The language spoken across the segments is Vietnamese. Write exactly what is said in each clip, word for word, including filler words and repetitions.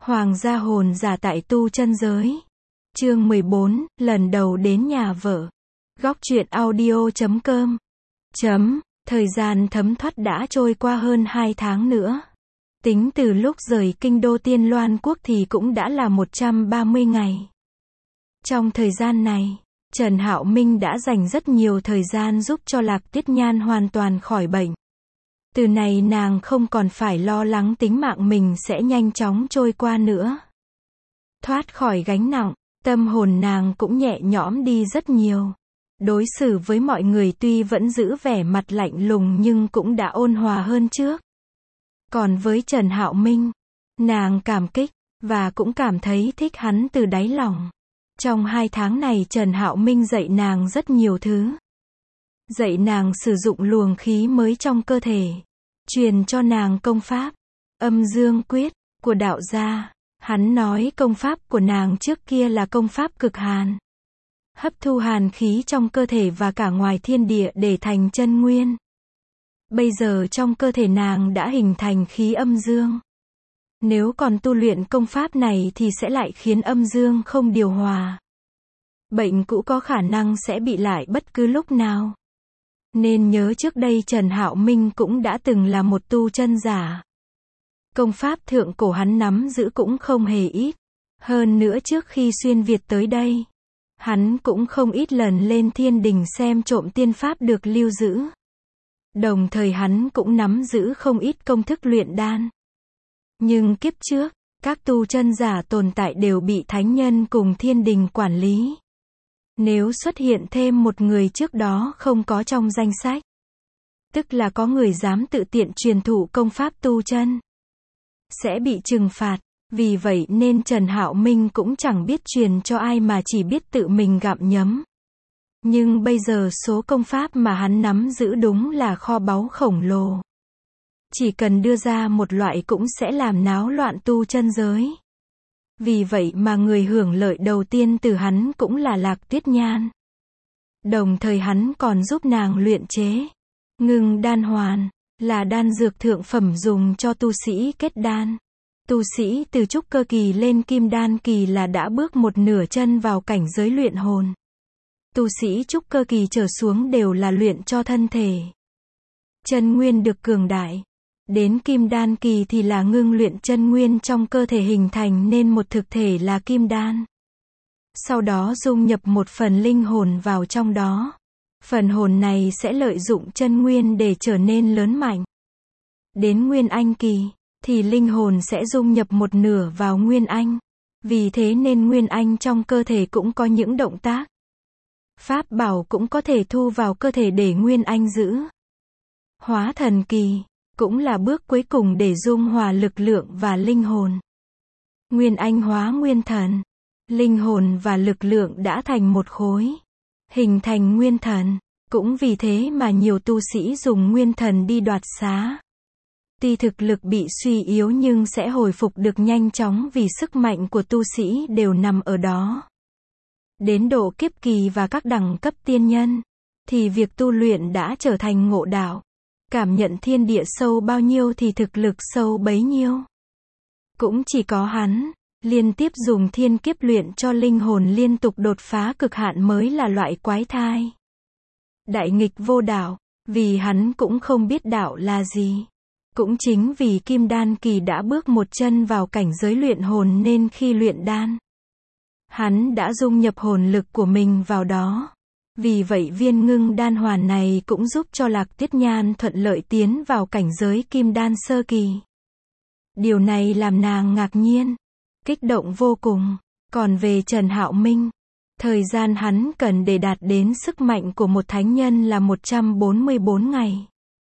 Hoàng gia hồn giả tại tu chân giới. Chương mười bốn, lần đầu đến nhà vợ. Góc truyện audio chấm com. Chấm, thời gian thấm thoát đã trôi qua hơn hai tháng nữa. Tính từ lúc rời kinh đô Tiên Loan quốc thì cũng đã là một trăm ba mươi ngày. Trong thời gian này, Trần Hạo Minh đã dành rất nhiều thời gian giúp cho Lạc Tuyết Nhan hoàn toàn khỏi bệnh. Từ này nàng không còn phải lo lắng tính mạng mình sẽ nhanh chóng trôi qua nữa. Thoát khỏi gánh nặng, tâm hồn nàng cũng nhẹ nhõm đi rất nhiều. Đối xử với mọi người tuy vẫn giữ vẻ mặt lạnh lùng nhưng cũng đã ôn hòa hơn trước. Còn với Trần Hạo Minh, nàng cảm kích, và cũng cảm thấy thích hắn từ đáy lòng. Trong hai tháng này Trần Hạo Minh dạy nàng rất nhiều thứ. Dạy nàng sử dụng luồng khí mới trong cơ thể. Truyền cho nàng công pháp, âm dương quyết, của đạo gia. Hắn nói công pháp của nàng trước kia là công pháp cực hàn. Hấp thu hàn khí trong cơ thể và cả ngoài thiên địa để thành chân nguyên. Bây giờ trong cơ thể nàng đã hình thành khí âm dương. Nếu còn tu luyện công pháp này thì sẽ lại khiến âm dương không điều hòa. Bệnh cũ có khả năng sẽ bị lại bất cứ lúc nào. Nên nhớ trước đây Trần Hạo Minh cũng đã từng là một tu chân giả. Công pháp thượng cổ hắn nắm giữ cũng không hề ít. Hơn nữa trước khi xuyên Việt tới đây, hắn cũng không ít lần lên thiên đình xem trộm tiên pháp được lưu giữ. Đồng thời hắn cũng nắm giữ không ít công thức luyện đan. Nhưng kiếp trước, các tu chân giả tồn tại đều bị thánh nhân cùng thiên đình quản lý. Nếu xuất hiện thêm một người trước đó không có trong danh sách, tức là có người dám tự tiện truyền thụ công pháp tu chân, sẽ bị trừng phạt. Vì vậy nên Trần Hạo Minh cũng chẳng biết truyền cho ai mà chỉ biết tự mình gặm nhấm. Nhưng bây giờ số công pháp mà hắn nắm giữ đúng là kho báu khổng lồ. Chỉ cần đưa ra một loại cũng sẽ làm náo loạn tu chân giới. Vì vậy mà người hưởng lợi đầu tiên từ hắn cũng là Lạc Tuyết Nhan. Đồng thời hắn còn giúp nàng luyện chế ngưng đan hoàn, là đan dược thượng phẩm dùng cho tu sĩ kết đan. Tu sĩ từ trúc cơ kỳ lên kim đan kỳ là đã bước một nửa chân vào cảnh giới luyện hồn. Tu sĩ trúc cơ kỳ trở xuống đều là luyện cho thân thể chân nguyên được cường đại. Đến kim đan kỳ thì là ngưng luyện chân nguyên trong cơ thể hình thành nên một thực thể là kim đan. Sau đó dung nhập một phần linh hồn vào trong đó. Phần hồn này sẽ lợi dụng chân nguyên để trở nên lớn mạnh. Đến nguyên anh kỳ, thì linh hồn sẽ dung nhập một nửa vào nguyên anh. Vì thế nên nguyên anh trong cơ thể cũng có những động tác. Pháp bảo cũng có thể thu vào cơ thể để nguyên anh giữ. Hóa thần kỳ, cũng là bước cuối cùng để dung hòa lực lượng và linh hồn. Nguyên anh hóa nguyên thần. Linh hồn và lực lượng đã thành một khối. Hình thành nguyên thần. Cũng vì thế mà nhiều tu sĩ dùng nguyên thần đi đoạt xá. Tuy thực lực bị suy yếu nhưng sẽ hồi phục được nhanh chóng vì sức mạnh của tu sĩ đều nằm ở đó. Đến độ kiếp kỳ và các đẳng cấp tiên nhân, thì việc tu luyện đã trở thành ngộ đạo. Cảm nhận thiên địa sâu bao nhiêu thì thực lực sâu bấy nhiêu. Cũng chỉ có hắn, liên tiếp dùng thiên kiếp luyện cho linh hồn liên tục đột phá cực hạn mới là loại quái thai. Đại nghịch vô đạo, vì hắn cũng không biết đạo là gì. Cũng chính vì kim đan kỳ đã bước một chân vào cảnh giới luyện hồn nên khi luyện đan, hắn đã dung nhập hồn lực của mình vào đó. Vì vậy viên ngưng đan hoàn này cũng giúp cho Lạc Tuyết Nhan thuận lợi tiến vào cảnh giới kim đan sơ kỳ. Điều này làm nàng ngạc nhiên, kích động vô cùng. Còn về Trần Hạo Minh, thời gian hắn cần để đạt đến sức mạnh của một thánh nhân là một trăm bốn mươi bốn ngày.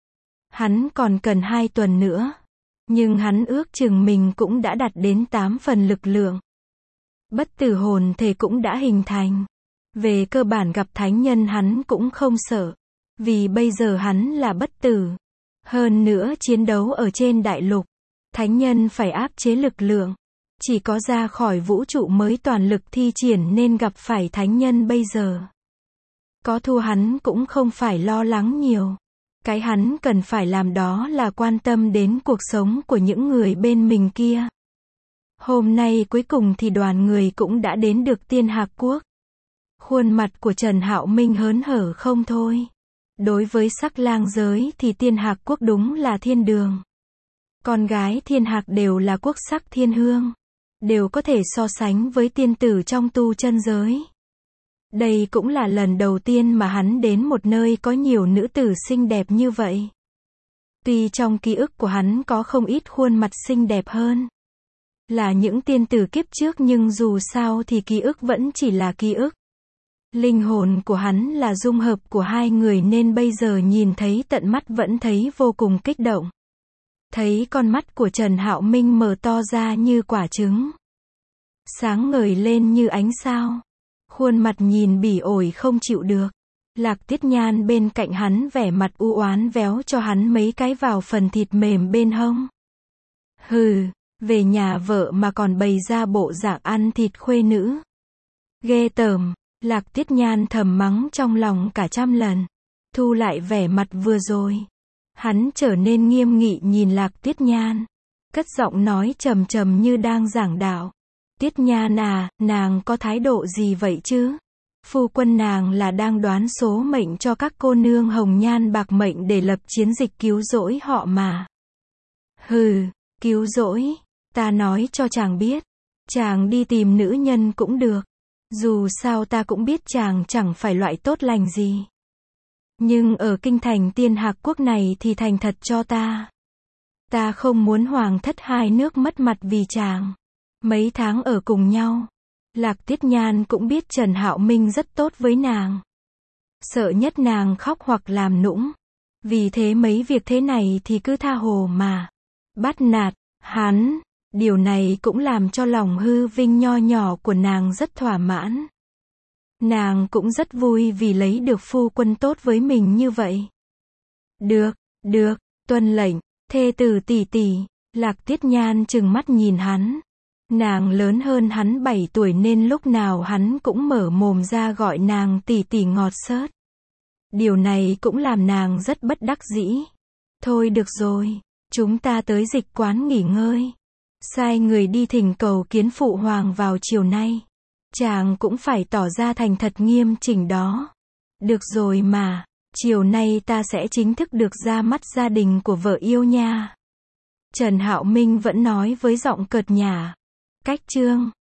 Hắn còn cần hai tuần nữa. Nhưng hắn ước chừng mình cũng đã đạt đến tám phần lực lượng. Bất tử hồn thể cũng đã hình thành. Về cơ bản gặp thánh nhân hắn cũng không sợ. Vì bây giờ hắn là bất tử. Hơn nữa chiến đấu ở trên đại lục, thánh nhân phải áp chế lực lượng. Chỉ có ra khỏi vũ trụ mới toàn lực thi triển nên gặp phải thánh nhân bây giờ. Có thua hắn cũng không phải lo lắng nhiều. Cái hắn cần phải làm đó là quan tâm đến cuộc sống của những người bên mình kia. Hôm nay cuối cùng thì đoàn người cũng đã đến được Tiên Hạc Quốc. Khuôn mặt của Trần Hạo Minh hớn hở không thôi. Đối với sắc lang giới thì Tiên Hạc Quốc đúng là thiên đường. Con gái thiên hạc đều là quốc sắc thiên hương. Đều có thể so sánh với tiên tử trong tu chân giới. Đây cũng là lần đầu tiên mà hắn đến một nơi có nhiều nữ tử xinh đẹp như vậy. Tuy trong ký ức của hắn có không ít khuôn mặt xinh đẹp hơn là những tiên tử kiếp trước, nhưng dù sao thì ký ức vẫn chỉ là ký ức. Linh hồn của hắn là dung hợp của hai người nên bây giờ nhìn thấy tận mắt vẫn thấy vô cùng kích động. Thấy con mắt của Trần Hạo Minh mở to ra như quả trứng, sáng ngời lên như ánh sao. Khuôn mặt nhìn bỉ ổi không chịu được. Lạc Tiết Nhan bên cạnh hắn vẻ mặt u oán véo cho hắn mấy cái vào phần thịt mềm bên hông. Hừ, về nhà vợ mà còn bày ra bộ dạng ăn thịt khuê nữ. Ghê tởm, Lạc Tiết Nhan thầm mắng trong lòng cả trăm lần. Thu lại vẻ mặt vừa rồi. Hắn trở nên nghiêm nghị nhìn Lạc Tiết Nhan. Cất giọng nói trầm trầm như đang giảng đạo. Tiết Nhan à, nàng có thái độ gì vậy chứ? Phu quân nàng là đang đoán số mệnh cho các cô nương hồng nhan bạc mệnh để lập chiến dịch cứu rỗi họ mà. Hừ, cứu rỗi, ta nói cho chàng biết. Chàng đi tìm nữ nhân cũng được. Dù sao ta cũng biết chàng chẳng phải loại tốt lành gì. Nhưng ở kinh thành Tiên Hạc Quốc này thì thành thật cho ta. Ta không muốn hoàng thất hai nước mất mặt vì chàng. Mấy tháng ở cùng nhau, Lạc Tiết Nhan cũng biết Trần Hạo Minh rất tốt với nàng. Sợ nhất nàng khóc hoặc làm nũng. Vì thế mấy việc thế này thì cứ tha hồ mà bắt nạt hắn. Điều này cũng làm cho lòng hư vinh nho nhỏ của nàng rất thỏa mãn. Nàng cũng rất vui vì lấy được phu quân tốt với mình như vậy. Được, được, tuân lệnh, thê tử tỷ tỷ. Lạc Tiết Nhan trừng mắt nhìn hắn. Nàng lớn hơn hắn bảy tuổi nên lúc nào hắn cũng mở mồm ra gọi nàng tỷ tỷ ngọt xớt. Điều này cũng làm nàng rất bất đắc dĩ. Thôi được rồi, chúng ta tới dịch quán nghỉ ngơi. Sai người đi thỉnh cầu kiến phụ hoàng vào chiều nay. Chàng cũng phải tỏ ra thành thật nghiêm chỉnh đó. Được rồi mà, chiều nay ta sẽ chính thức được ra mắt gia đình của vợ yêu nha. Trần Hạo Minh vẫn nói với giọng cợt nhả. Cách chương